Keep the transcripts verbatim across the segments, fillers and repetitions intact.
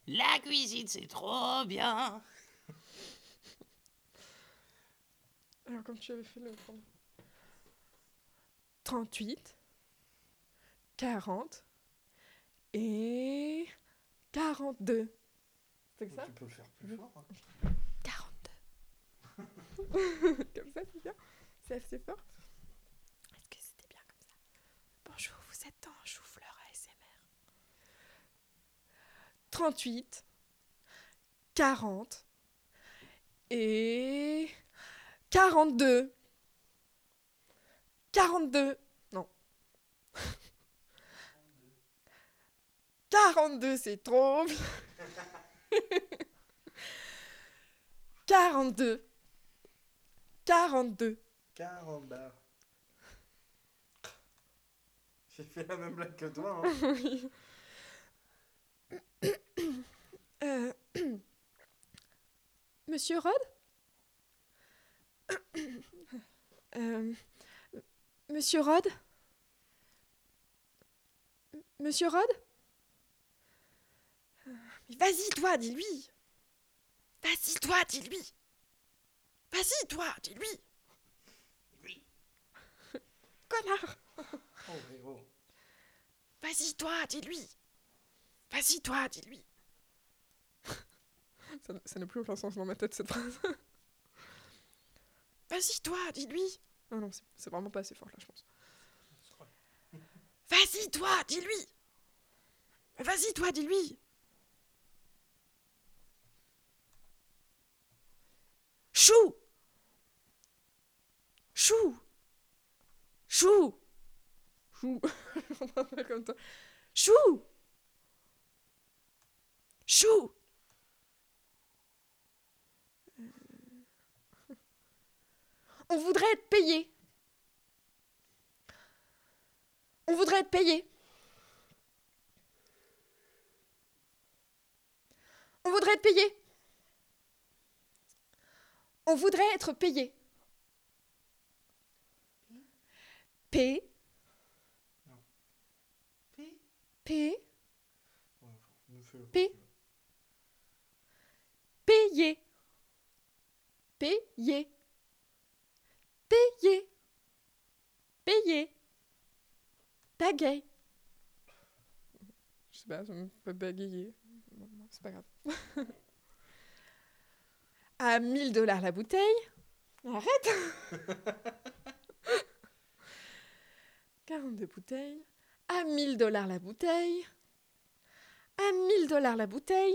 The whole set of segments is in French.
La cuisine, c'est trop bien. Alors, comme tu avais fait le... trente-huit, quarante et quarante-deux. C'est que ça? Tu peux le faire plus fort. Hein. quarante-deux. Comme ça, c'est bien. C'est assez fort. Est-ce que c'était bien comme ça? Bonjour, vous êtes dans Chou-Fleur A S M R. trente-huit, quarante et quarante-deux. quarante-deux. Non. quarante-deux, c'est trop bien. quarante-deux. quarante-deux. Carambar. J'ai fait la même blague que toi. Hein. Oui. Euh, Monsieur Rod? Euh, Monsieur Rod? Monsieur Rod? Mais vas-y, toi, dis-lui. Vas-y, toi, dis-lui. Vas-y, toi, dis-lui. Oui. Connard. Oh, oui, oh. Vas-y, toi, dis-lui. Vas-y, toi, dis-lui. Ça, ça n'a plus aucun sens dans ma tête, cette phrase. Vas-y, toi, dis-lui. Non, non, c'est, c'est vraiment pas assez fort, là, je pense. Vas-y, toi, dis-lui. Vas-y, toi, dis-lui. Chou. Chou. Chou. Chou. Comme toi. Chou. Chou. On voudrait être payé. On voudrait être payé. On voudrait être payé. On voudrait être payé. P. Non. P. P. Ouais, nous fais le P. Payé. Payé. Payé. Payé. Pagaille. Je sais pas, ça me fait bagayer. C'est pas grave. À mille dollars la bouteille. Arrête. quarante-deux bouteilles. À mille dollars la bouteille. À mille dollars la bouteille.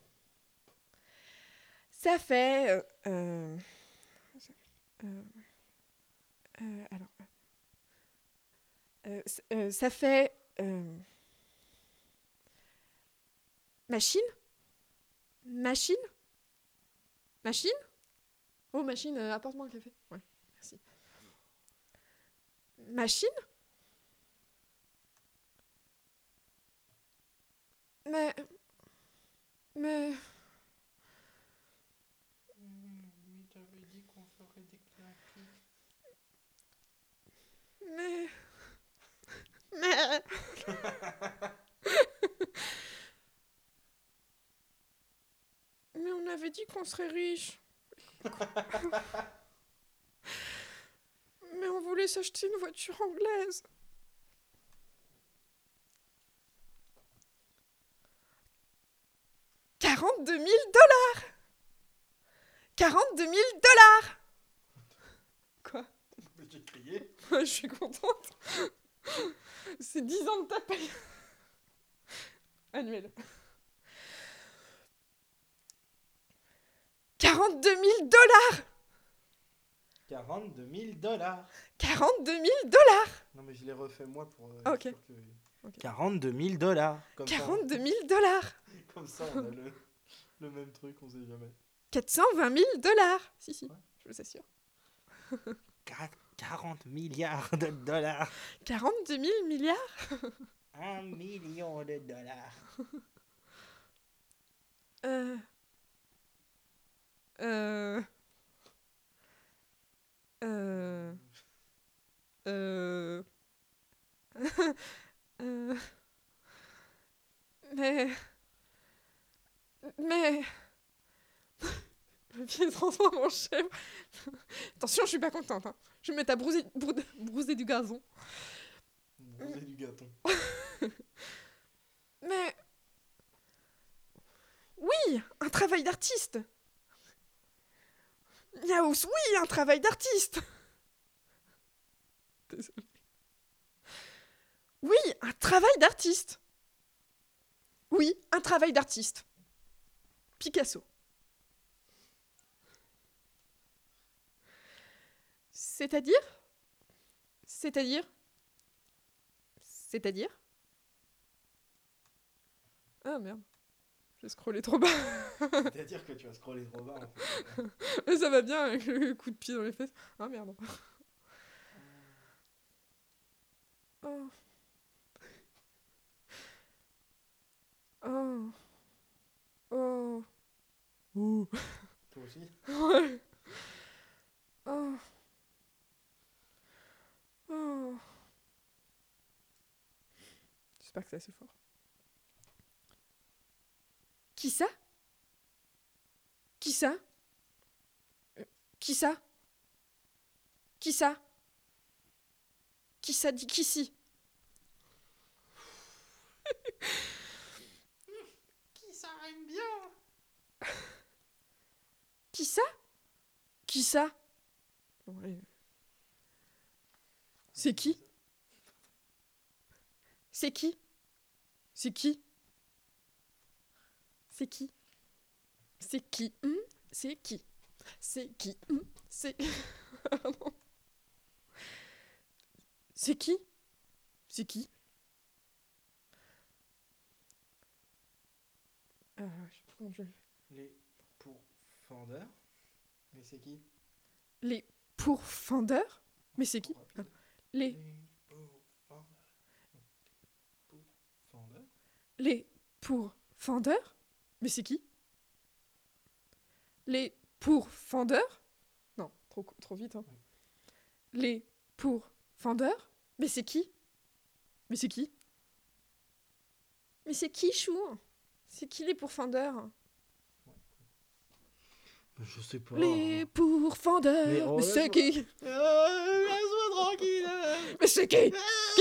Ça fait... Euh, euh, euh, euh, alors... Euh, euh, ça fait... Euh, machine. Machine. Machine. Oh, machine, euh, apporte-moi un café. Ouais, merci. Machine. Mais... Mais... Mais t'avais dit qu'on ferait des claquettes. Mais... Mais... Mais on avait dit qu'on serait riche. Mais on voulait s'acheter une voiture anglaise. quarante-deux mille dollars. quarante-deux mille dollars. Quoi? Mais j'ai crié. Je suis contente. C'est dix ans de ta paye. Annuel. quarante-deux mille dollars. quarante-deux mille dollars. quarante-deux mille dollars. Non, mais je l'ai refait moi pour. Euh, Ok. sûr que... Ok. quarante-deux mille dollars. quarante-deux mille dollars. Comme ça, on a le, le même truc, on sait jamais. quatre cent vingt mille dollars. Si, si, Ouais. je vous assure. quarante milliards de dollars. quarante-deux mille milliards. Un million de dollars. Euh... Euh... Euh... Euh... euh... Mais... Mais... Le pied se transforme en chèvre. Attention, je suis pas contente. Hein. Je vais me mettre à brouser, brou- brouser du gazon. Bronzer du gâton. Mais... Oui, un travail d'artiste. Yaous, oui, un travail d'artiste. Désolée. Oui, un travail d'artiste. Oui, un travail d'artiste. Picasso. C'est-à-dire C'est-à-dire C'est-à-dire Ah merde. J'ai scrollé trop bas. C'est-à-dire que tu vas scroller trop bas en fait. Mais ça va bien avec le coup de pied dans les fesses. Ah merde. Oh. Oh. Oh. Ouh. Toi aussi? Ouais. Oh. Oh. J'espère que c'est assez fort. Qui ça? Qui ça? Euh, Qui ça? Qui ça? Qui ça dit qui si? Qui ça aime bien? Qui ça? Qui ça? Bon, allez. C'est qui? C'est qui? C'est qui? C'est qui? C'est qui? Hmm C'est qui? C'est qui? Hmm C'est... Pardon. C'est qui? C'est qui? Ah, je sais pas comment je vais le faire. Les pourfendeurs. Mais c'est qui? Les pourfendeurs? Mais c'est qui? Trop Ah, rapide. Les... Les pourfendeurs. Pourfendeurs. Les pourfendeurs? Mais c'est qui? Les pourfendeurs? Non, trop, co- trop vite, hein. Les pourfendeurs? Mais c'est qui? Mais c'est qui? Mais c'est qui, Chou? C'est qui les pourfendeurs? Je sais pas. Les pourfendeurs? Mais oh, Mais c'est laisse-moi- qui? Euh, laisse-moi tranquille. Mais c'est qui?